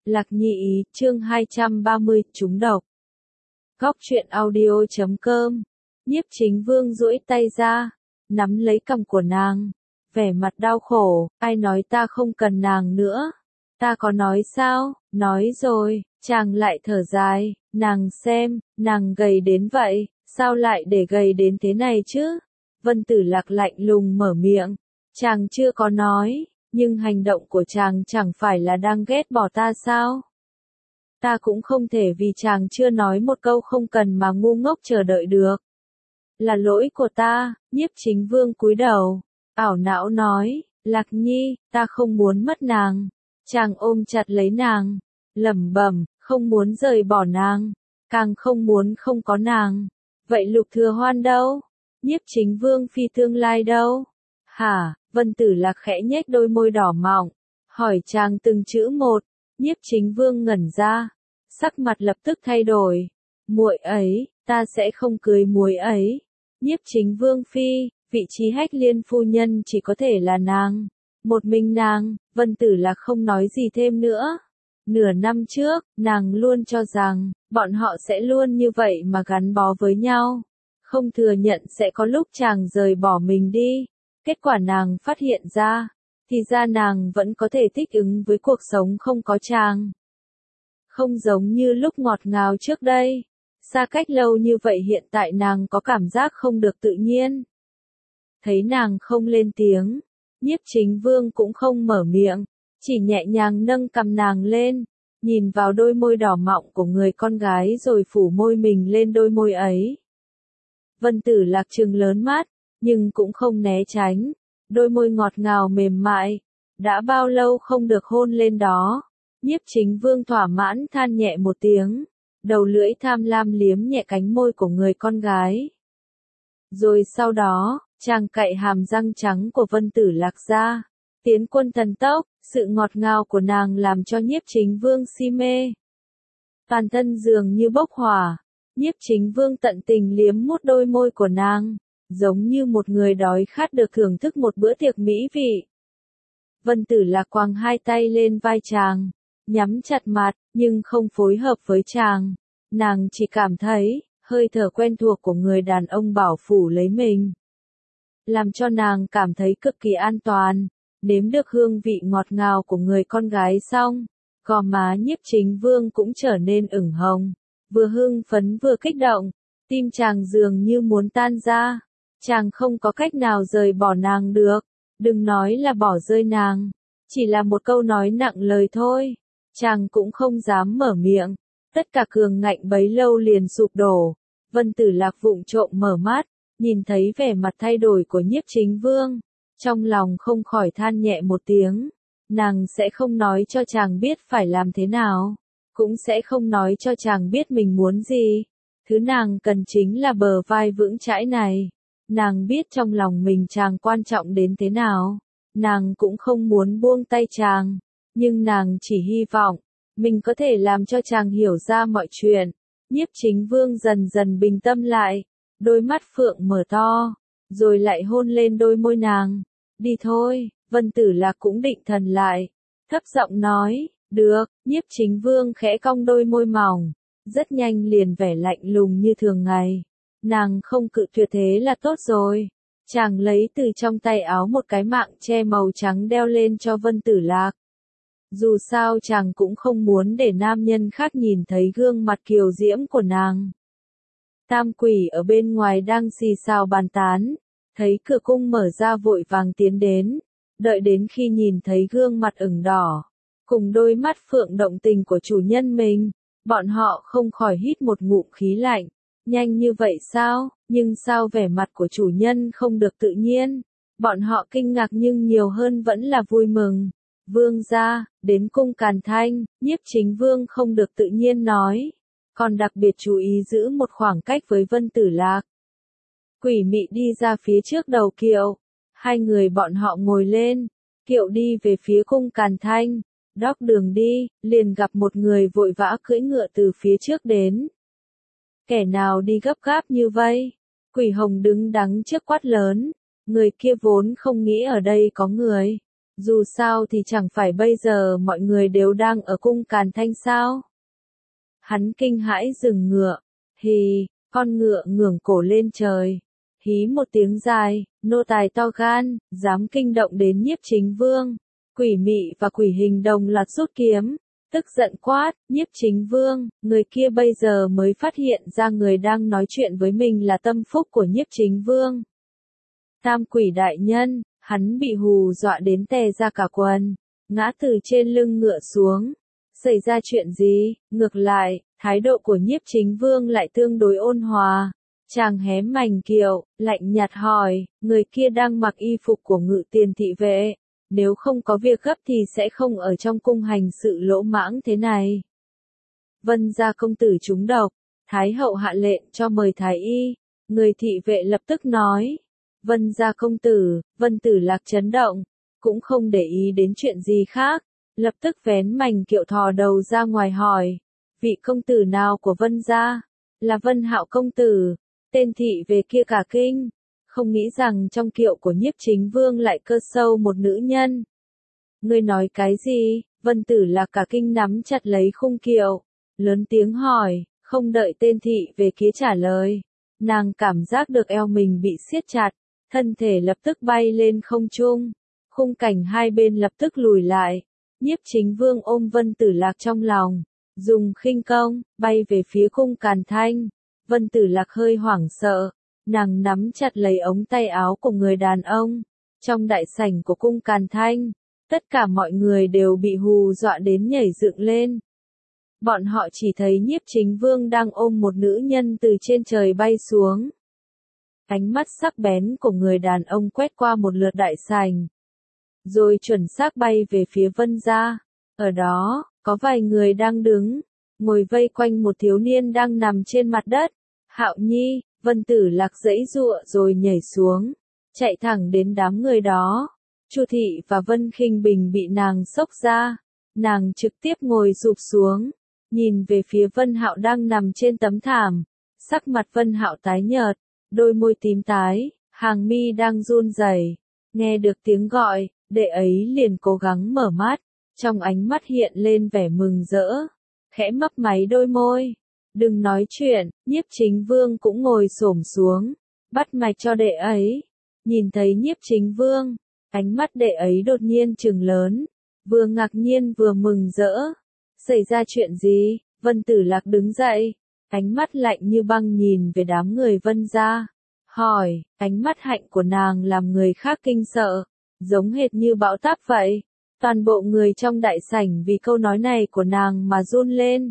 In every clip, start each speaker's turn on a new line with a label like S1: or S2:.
S1: Lạc Nhi ý, chương 230, trúng độc. Góc truyện audio.com. Nhiếp Chính Vương duỗi tay ra, nắm lấy cằm của nàng, vẻ mặt đau khổ, ai nói ta không cần nàng nữa? Ta có nói sao? Nói rồi, chàng lại thở dài, nàng xem, nàng gầy đến vậy, sao lại để gầy đến thế này chứ? Vân Tử Lạc lạnh lùng mở miệng, chàng chưa có nói, nhưng hành động của chàng chẳng phải là đang ghét bỏ ta sao? Ta cũng không thể vì chàng chưa nói một câu không cần mà ngu ngốc chờ đợi được. Là lỗi của ta. Nhiếp Chính Vương cúi đầu, ảo não nói, Lạc Nhi, ta không muốn mất nàng. Chàng ôm chặt lấy nàng, lẩm bẩm, không muốn rời bỏ nàng, càng không muốn không có nàng. Vậy Lục Thừa Hoan đâu? Nhiếp Chính Vương phi tương lai đâu? Hả? Vân Tử Lạc khẽ nhếch đôi môi đỏ mọng, hỏi chàng từng chữ một. Nhiếp Chính Vương ngẩn ra, sắc mặt lập tức thay đổi. Muội ấy, ta sẽ không cưới muội ấy. Nhiếp Chính Vương phi, vị trí Hách Liên phu nhân chỉ có thể là nàng, một mình nàng. Vân Tử Lạc không nói gì thêm nữa. Nửa năm trước, nàng luôn cho rằng bọn họ sẽ luôn như vậy mà gắn bó với nhau, không thừa nhận sẽ có lúc chàng rời bỏ mình đi. Kết quả nàng phát hiện ra, thì ra nàng vẫn có thể thích ứng với cuộc sống không có chàng. Không giống như lúc ngọt ngào trước đây, xa cách lâu như vậy hiện tại nàng có cảm giác không được tự nhiên. Thấy nàng không lên tiếng, Nhiếp Chính Vương cũng không mở miệng, chỉ nhẹ nhàng nâng cằm nàng lên, nhìn vào đôi môi đỏ mọng của người con gái rồi phủ môi mình lên đôi môi ấy. Vân Tử Lạc trừng lớn mắt, nhưng cũng không né tránh, đôi môi ngọt ngào mềm mại, đã bao lâu không được hôn lên đó. Nhiếp Chính Vương thỏa mãn than nhẹ một tiếng, đầu lưỡi tham lam liếm nhẹ cánh môi của người con gái. Rồi sau đó, chàng cạy hàm răng trắng của Vân Tử Lạc ra, tiến quân thần tốc, sự ngọt ngào của nàng làm cho Nhiếp Chính Vương si mê. Toàn thân dường như bốc hỏa, Nhiếp Chính Vương tận tình liếm mút đôi môi của nàng, giống như một người đói khát được thưởng thức một bữa tiệc mỹ vị. Vân Tử Lạc quàng hai tay lên vai chàng, nhắm chặt mặt, nhưng không phối hợp với chàng. Nàng chỉ cảm thấy, hơi thở quen thuộc của người đàn ông bảo phủ lấy mình, làm cho nàng cảm thấy cực kỳ an toàn. Nếm được hương vị ngọt ngào của người con gái xong, gò má Nhiếp Chính Vương cũng trở nên ửng hồng, vừa hưng phấn vừa kích động, tim chàng dường như muốn tan ra. Chàng không có cách nào rời bỏ nàng được, đừng nói là bỏ rơi nàng, chỉ là một câu nói nặng lời thôi, chàng cũng không dám mở miệng. Tất cả cường ngạnh bấy lâu liền sụp đổ. Vân Tử Lạc vụng trộm mở mắt, nhìn thấy vẻ mặt thay đổi của Nhiếp Chính Vương, trong lòng không khỏi than nhẹ một tiếng. Nàng sẽ không nói cho chàng biết phải làm thế nào, cũng sẽ không nói cho chàng biết mình muốn gì. Thứ nàng cần chính là bờ vai vững chãi này. Nàng biết trong lòng mình chàng quan trọng đến thế nào, nàng cũng không muốn buông tay chàng, nhưng nàng chỉ hy vọng mình có thể làm cho chàng hiểu ra mọi chuyện. Nhiếp Chính Vương dần dần bình tâm lại, đôi mắt phượng mở to, rồi lại hôn lên đôi môi nàng. Đi thôi. Vân Tử Lạc cũng định thần lại, thấp giọng nói, được. Nhiếp Chính Vương khẽ cong đôi môi mỏng, rất nhanh liền vẻ lạnh lùng như thường ngày. Nàng không cự tuyệt thế là tốt rồi. Chàng lấy từ trong tay áo một cái mạng che màu trắng đeo lên cho Vân Tử Lạc. Dù sao chàng cũng không muốn để nam nhân khác nhìn thấy gương mặt kiều diễm của nàng. Tam Quỷ ở bên ngoài đang xì xào bàn tán, thấy cửa cung mở ra vội vàng tiến đến, đợi đến khi nhìn thấy gương mặt ửng đỏ, cùng đôi mắt phượng động tình của chủ nhân mình, bọn họ không khỏi hít một ngụm khí lạnh. Nhanh như vậy sao? Nhưng sao vẻ mặt của chủ nhân không được tự nhiên? Bọn họ kinh ngạc nhưng nhiều hơn vẫn là vui mừng. Vương gia, đến cung Càn Thanh. Nhiếp Chính Vương không được tự nhiên nói, còn đặc biệt chú ý giữ một khoảng cách với Vân Tử Lạc. Quỷ Mị đi ra phía trước đầu kiệu, hai người bọn họ ngồi lên, kiệu đi về phía cung Càn Thanh. Đóc đường đi, liền gặp một người vội vã cưỡi ngựa từ phía trước đến. Kẻ nào đi gấp gáp như vậy? Quỷ Hồng đứng đắn trước quát lớn, người kia vốn không nghĩ ở đây có người, Dù sao thì chẳng phải bây giờ mọi người đều đang ở cung Càn Thanh sao? Hắn kinh hãi dừng ngựa, hì, con ngựa ngẩng cổ lên trời, hí một tiếng dài, nô tài to gan, dám kinh động đến Nhiếp Chính Vương. Quỷ Mị và Quỷ Hình đồng loạt rút kiếm, tức giận quát, Nhiếp Chính Vương, người kia bây giờ mới phát hiện ra người đang nói chuyện với mình là tâm phúc của Nhiếp Chính Vương. Tam Quỷ đại nhân, hắn bị hù dọa đến tè ra cả quần, ngã từ trên lưng ngựa xuống. Xảy ra chuyện gì? Ngược lại, thái độ của Nhiếp Chính Vương lại tương đối ôn hòa. Chàng hé mành kiệu, lạnh nhạt hỏi, người kia đang mặc y phục của Ngự Tiền thị vệ, nếu không có việc gấp thì sẽ không ở trong cung hành sự lỗ mãng thế này. Vân gia công tử trúng độc, Thái hậu hạ lệnh cho mời thái y. Người thị vệ lập tức nói, Vân gia công tử. Vân Tử Lạc chấn động, cũng không để ý đến chuyện gì khác, lập tức vén mành kiệu thò đầu ra ngoài hỏi, vị công tử nào của Vân gia? Là Vân Hạo công tử. Tên thị về kia cả kinh, không nghĩ rằng trong kiệu của Nhiếp Chính Vương lại cơ sâu một nữ nhân. Ngươi nói cái gì? Vân Tử Lạc cả kinh nắm chặt lấy khung kiệu, lớn tiếng hỏi, không đợi tên thị về kia trả lời. Nàng cảm giác được eo mình bị siết chặt, thân thể lập tức bay lên không trung. Khung cảnh hai bên lập tức lùi lại. Nhiếp Chính Vương ôm Vân Tử Lạc trong lòng, dùng khinh công, bay về phía cung Càn Thanh. Vân Tử Lạc hơi hoảng sợ, nàng nắm chặt lấy ống tay áo của người đàn ông. Trong đại sảnh của cung Càn Thanh, tất cả mọi người đều bị hù dọa đến nhảy dựng lên. Bọn họ chỉ thấy Nhiếp Chính Vương đang ôm một nữ nhân từ trên trời bay xuống. Ánh mắt sắc bén của người đàn ông quét qua một lượt đại sảnh, rồi chuẩn xác bay về phía Vân gia. Ở đó, có vài người đang đứng, ngồi vây quanh một thiếu niên đang nằm trên mặt đất. Hạo Nhi. Vân Tử Lạc giãy giụa rồi nhảy xuống, chạy thẳng đến đám người đó. Chu Thị và Vân Khinh Bình bị nàng xốc ra, nàng trực tiếp ngồi sụp xuống, nhìn về phía Vân Hạo đang nằm trên tấm thảm. Sắc mặt Vân Hạo tái nhợt, đôi môi tím tái, hàng mi đang run rẩy. Nghe được tiếng gọi, đệ ấy liền cố gắng mở mắt, trong ánh mắt hiện lên vẻ mừng rỡ, khẽ mấp máy đôi môi. Đừng nói chuyện. Nhiếp Chính Vương cũng ngồi xổm xuống, bắt mạch cho đệ ấy. Nhìn thấy Nhiếp Chính Vương, ánh mắt đệ ấy đột nhiên trừng lớn, vừa ngạc nhiên vừa mừng rỡ. Xảy ra chuyện gì? Vân Tử Lạc đứng dậy, ánh mắt lạnh như băng nhìn về đám người Vân gia, hỏi, ánh mắt hạnh của nàng làm người khác kinh sợ, giống hệt như bão táp vậy. Toàn bộ người trong đại sảnh vì câu nói này của nàng mà run lên.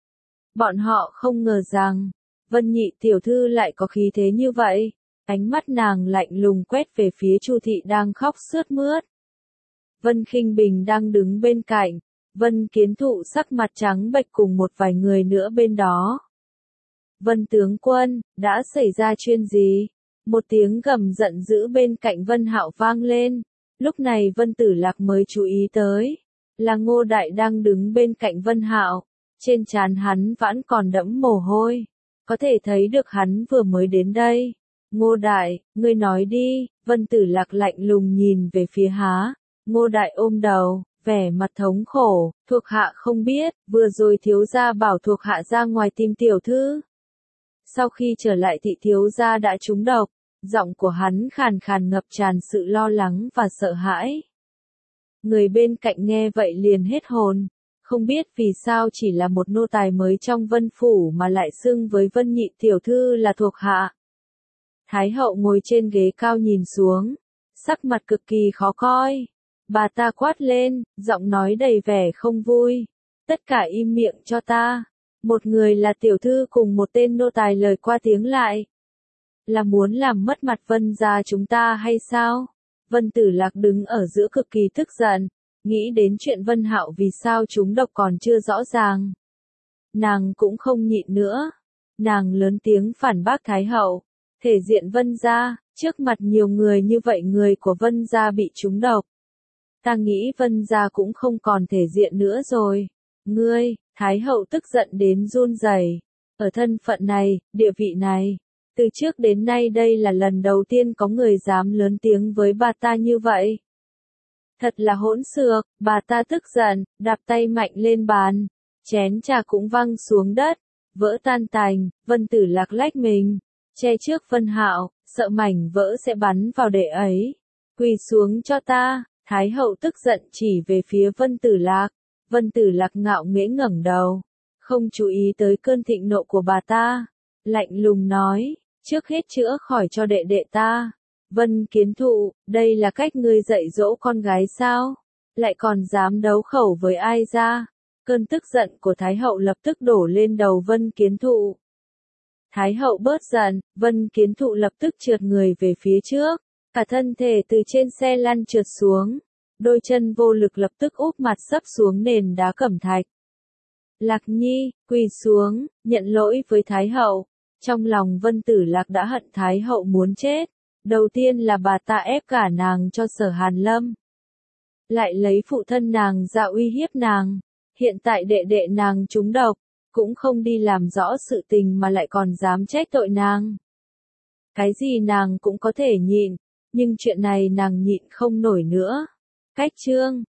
S1: Bọn họ không ngờ rằng, Vân Nhị tiểu thư lại có khí thế như vậy. Ánh mắt nàng lạnh lùng quét về phía Chu Thị đang khóc sướt mướt. Vân Khinh Bình đang đứng bên cạnh, Vân Kiến Thụ sắc mặt trắng bệch cùng một vài người nữa bên đó. Vân tướng quân, đã xảy ra chuyện gì? Một tiếng gầm giận dữ bên cạnh Vân Hạo vang lên. Lúc này Vân Tử Lạc mới chú ý tới, là Ngô Đại đang đứng bên cạnh Vân Hạo. Trên trán hắn vẫn còn đẫm mồ hôi, có thể thấy được hắn vừa mới đến đây. Ngô Đại, ngươi nói đi. Vân Tử Lạc lạnh lùng nhìn về phía Há. Ngô Đại ôm đầu, vẻ mặt thống khổ, thuộc hạ không biết, vừa rồi thiếu gia bảo thuộc hạ ra ngoài tìm tiểu thư. Sau khi trở lại thị thiếu gia đã trúng độc, giọng của hắn khàn khàn ngập tràn sự lo lắng và sợ hãi. Người bên cạnh nghe vậy liền hết hồn. Không biết vì sao chỉ là một nô tài mới trong Vân phủ mà lại xưng với Vân Nhị tiểu thư là thuộc hạ. Thái hậu ngồi trên ghế cao nhìn xuống, sắc mặt cực kỳ khó coi. Bà ta quát lên, giọng nói đầy vẻ không vui. Tất cả im miệng cho ta. Một người là tiểu thư cùng một tên nô tài lời qua tiếng lại. Là muốn làm mất mặt Vân gia chúng ta hay sao? Vân Tử Lạc đứng ở giữa cực kỳ tức giận. Nghĩ đến chuyện Vân Hạo vì sao chúng độc còn chưa rõ ràng. Nàng cũng không nhịn nữa. Nàng lớn tiếng phản bác Thái hậu. Thể diện Vân gia, trước mặt nhiều người như vậy người của Vân gia bị trúng độc. Ta nghĩ Vân gia cũng không còn thể diện nữa rồi. Ngươi, Thái hậu tức giận đến run rẩy. Ở thân phận này, địa vị này, từ trước đến nay đây là lần đầu tiên có người dám lớn tiếng với bà ta như vậy. Thật là hỗn xược, bà ta tức giận, đạp tay mạnh lên bàn. Chén trà cũng văng xuống đất, vỡ tan tành. Vân Tử Lạc lách mình, che trước Vân Hạo, sợ mảnh vỡ sẽ bắn vào đệ ấy. Quỳ xuống cho ta. Thái hậu tức giận chỉ về phía Vân Tử Lạc. Vân Tử Lạc ngạo nghễ ngẩng đầu, không chú ý tới cơn thịnh nộ của bà ta. Lạnh lùng nói, trước hết chữa khỏi cho đệ đệ ta. Vân Kiến Thụ, đây là cách ngươi dạy dỗ con gái sao? Lại còn dám đấu khẩu với ai ra? Cơn tức giận của Thái hậu lập tức đổ lên đầu Vân Kiến Thụ. Thái hậu bớt giận, Vân Kiến Thụ lập tức trượt người về phía trước, cả thân thể từ trên xe lăn trượt xuống, đôi chân vô lực lập tức úp mặt sấp xuống nền đá cẩm thạch. Lạc Nhi, quỳ xuống, nhận lỗi với Thái hậu. Trong lòng Vân Tử Lạc đã hận Thái hậu muốn chết. Đầu tiên là bà ta ép cả nàng cho Sở Hàn Lâm, lại lấy phụ thân nàng ra uy hiếp nàng. Hiện tại đệ đệ nàng trúng độc, cũng không đi làm rõ sự tình mà lại còn dám trách tội nàng. Cái gì nàng cũng có thể nhịn, nhưng chuyện này nàng nhịn không nổi nữa. Cách chương